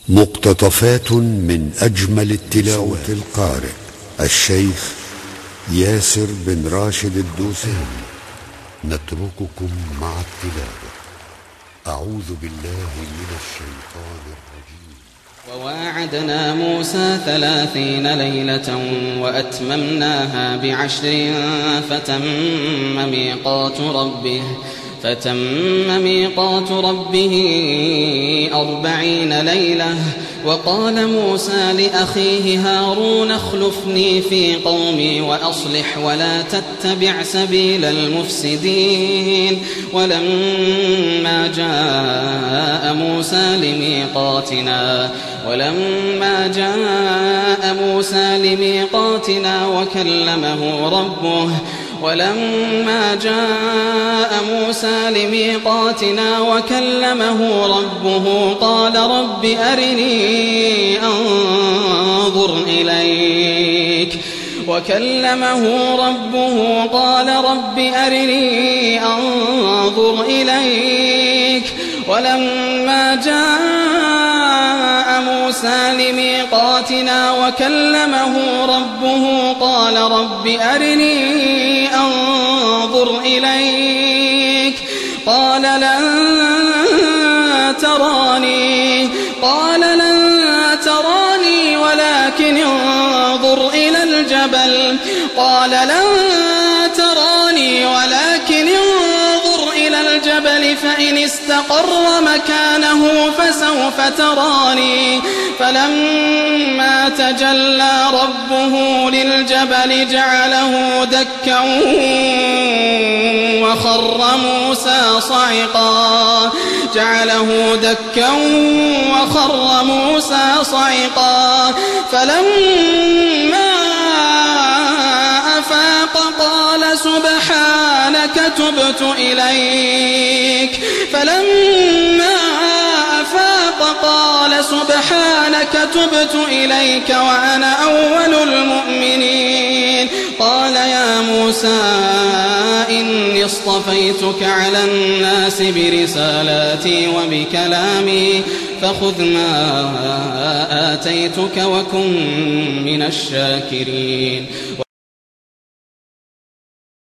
مقتطفات من أجمل التلاوة القارئ الشيخ ياسر بن راشد الدوساني. نترككم مع التلاوة. أعوذ بالله من الشيطان الرجيم. وواعدنا موسى 30 ليلة وأتممناها ب10 فتم ميقات ربه 40 ليلة. وقال موسى لأخيه هارون اخلفني في قومي وأصلح ولا تتبع سبيل المفسدين. ولما جاء موسى لميقاتنا وكلمه ربه قال رب أرني أنظر إليك. ولما جاء موسى لميقاتنا وكلمه ربه قال رب أرني أنظر إليك. قال لن تراني ولكن انظر إلى الجبل فإن استقر مكانه فسوف تراني. فلما تجلى ربه للجبل جعله دكا وخر موسى صعقا. فلما أفاق قال سبحانك تبت إليك وأنا أول المؤمنين. قال يا موسى إني اصطفيتك على الناس برسالاتي وبكلامي فخذ ما آتيتك وكن من الشاكرين.